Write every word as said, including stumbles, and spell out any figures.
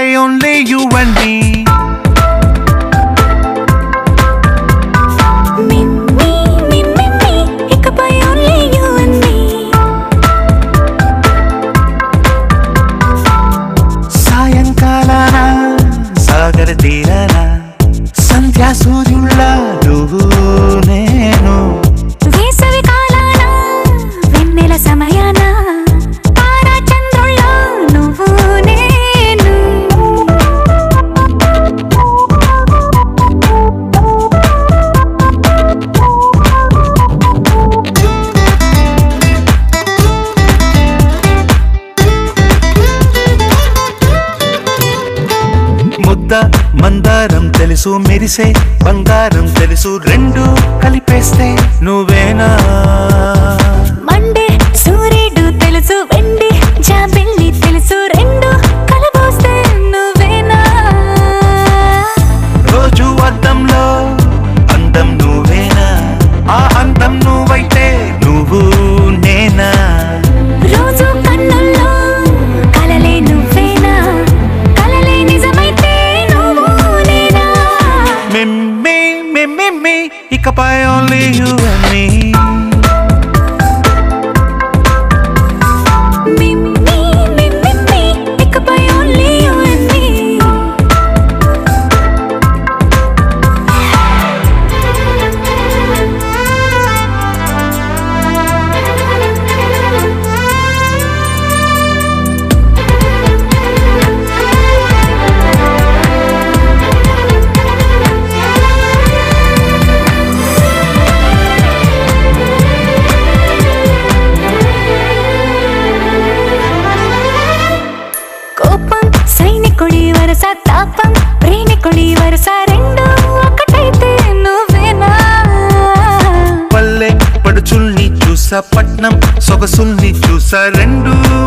only you and me. Me, me, me, me, me. ఇకపై only you and me. సాయంకాలాన సాగర తీరాన సంధ్యా సూర్యుళ్ళ నువ్వు నేను. వేసవి కాలాన వెన్నెల సమయాన తారా చంద్రుళ్ళ నువ్వు నేను. ముద్ద మందారం తెలుసు, మెరిసే బంగారం తెలుసు, రెండు కలిపేస్తే నువ్వేనా. మండే సూర్యుడు తెలుసు, వెండి జాబిల్లి తెలుసు, రెండు కలబోస్తే నువ్వేనా. రోజు అద్దంలో అందం నువ్వేనా, ఆ అందం నువ్వైతే నువ్వు నేనా. రోజు కన్నుల్లో కలలే నువ్వేనా, కలలే నిజమైతే నువ్వు నేనా. మిమ్మి మిమ్మి ఇకపై only you and me. Me, me, me, me, me. ఇకపై only you and me. కోపం సైనికుడి వరస, తాపం ప్రేమికుడి వరస, రెండు ఒకటైతే నువ్వేనా. పల్లె పడుచుల్ని చూసా, పట్నం సొగసుల్ని చూసా, రెండు